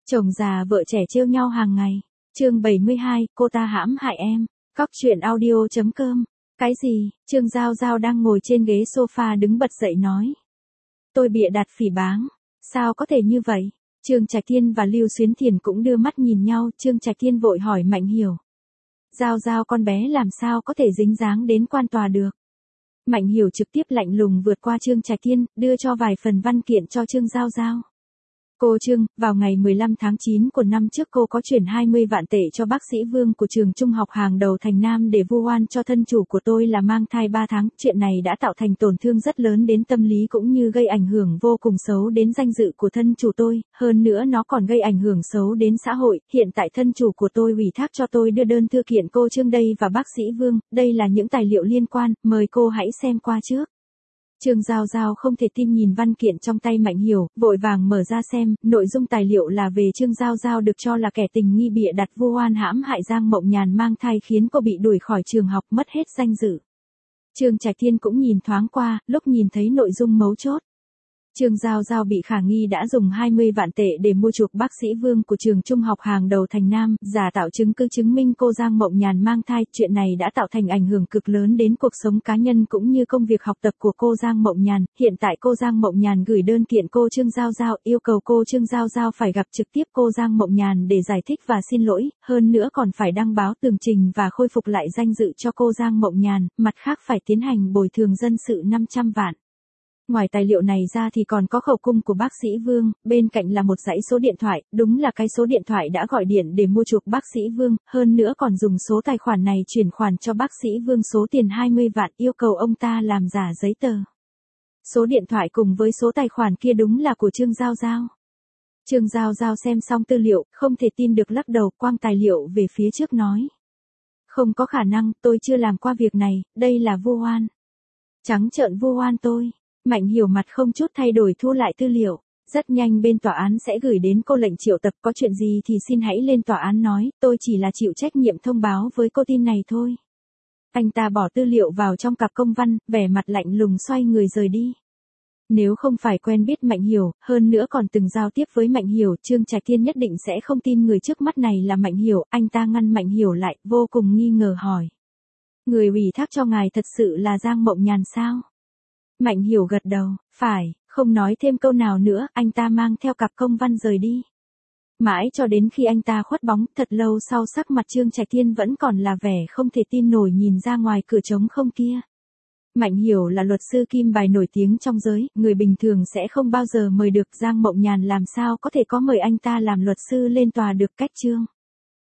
Chồng già vợ trẻ trêu nhau hàng ngày. Chương 72, cô ta hãm hại em. Cóc truyện audio.com. Cái gì? Trương Giao Giao đang ngồi trên ghế sofa đứng bật dậy nói. Tôi bịa đặt phỉ báng. Sao có thể như vậy? Trương Trạch Thiên và Lưu Xuyến Thiền cũng đưa mắt nhìn nhau. Trương Trạch Thiên vội hỏi Mạnh Hiểu. Giao Giao con bé làm sao có thể dính dáng đến quan tòa được? Mạnh Hiểu trực tiếp lạnh lùng vượt qua Trương Trạch Thiên, đưa cho vài phần văn kiện cho Trương Giao Giao. Cô Trương, vào ngày 15 tháng 9 của năm trước cô có chuyển 20 vạn tệ cho bác sĩ Vương của trường trung học hàng đầu thành Nam để vu oan cho thân chủ của tôi là mang thai 3 tháng. Chuyện này đã tạo thành tổn thương rất lớn đến tâm lý cũng như gây ảnh hưởng vô cùng xấu đến danh dự của thân chủ tôi. Hơn nữa nó còn gây ảnh hưởng xấu đến xã hội. Hiện tại thân chủ của tôi ủy thác cho tôi đưa đơn thư kiện cô Trương đây và bác sĩ Vương. Đây là những tài liệu liên quan, mời cô hãy xem qua trước. Trương Giao Giao không thể tin nhìn văn kiện trong tay Mạnh Hiểu, vội vàng mở ra xem, nội dung tài liệu là về Trương Giao Giao được cho là kẻ tình nghi bịa đặt vu oan hãm hại Giang Mộng Nhàn mang thai khiến cô bị đuổi khỏi trường học mất hết danh dự. Trương Trạch Thiên cũng nhìn thoáng qua, lúc nhìn thấy nội dung mấu chốt. Trương Giao Giao bị khả nghi đã dùng 20 vạn tệ để mua chuộc bác sĩ Vương của trường trung học hàng đầu thành Nam, giả tạo chứng cứ chứng minh cô Giang Mộng Nhàn mang thai. Chuyện này đã tạo thành ảnh hưởng cực lớn đến cuộc sống cá nhân cũng như công việc học tập của cô Giang Mộng Nhàn. Hiện tại cô Giang Mộng Nhàn gửi đơn kiện cô Trương Giao Giao, yêu cầu cô Trương Giao Giao phải gặp trực tiếp cô Giang Mộng Nhàn để giải thích và xin lỗi, hơn nữa còn phải đăng báo tường trình và khôi phục lại danh dự cho cô Giang Mộng Nhàn, mặt khác phải tiến hành bồi thường dân sự 500 vạn. Ngoài tài liệu này ra thì còn có khẩu cung của bác sĩ Vương, bên cạnh là một dãy số điện thoại, đúng là cái số điện thoại đã gọi điện để mua chuộc bác sĩ Vương, hơn nữa còn dùng số tài khoản này chuyển khoản cho bác sĩ Vương số tiền 20 vạn yêu cầu ông ta làm giả giấy tờ. Số điện thoại cùng với số tài khoản kia đúng là của Trương Giao Giao. Trương Giao Giao xem xong tư liệu, không thể tin được lắc đầu, quăng tài liệu về phía trước nói. Không có khả năng, tôi chưa làm qua việc này, đây là vu oan. Trắng trợn vu oan tôi. Mạnh Hiểu mặt không chút thay đổi thu lại tư liệu. Rất nhanh bên tòa án sẽ gửi đến cô lệnh triệu tập, có chuyện gì thì xin hãy lên tòa án nói, tôi chỉ là chịu trách nhiệm thông báo với cô tin này thôi. Anh ta bỏ tư liệu vào trong cặp công văn, vẻ mặt lạnh lùng xoay người rời đi. Nếu không phải quen biết Mạnh Hiểu, hơn nữa còn từng giao tiếp với Mạnh Hiểu, Trương Trạch Thiên nhất định sẽ không tin người trước mắt này là Mạnh Hiểu. Anh ta ngăn Mạnh Hiểu lại, vô cùng nghi ngờ hỏi. Người ủy thác cho ngài thật sự là Giang Mộng Nhàn sao? Mạnh Hiểu gật đầu, phải, không nói thêm câu nào nữa, anh ta mang theo cặp công văn rời đi. Mãi cho đến khi anh ta khuất bóng, thật lâu sau sắc mặt Trương Trạch Thiên vẫn còn là vẻ không thể tin nổi nhìn ra ngoài cửa trống không kia. Mạnh Hiểu là luật sư kim bài nổi tiếng trong giới, người bình thường sẽ không bao giờ mời được. Giang Mộng Nhàn làm sao có thể có mời anh ta làm luật sư lên tòa được. Cách chương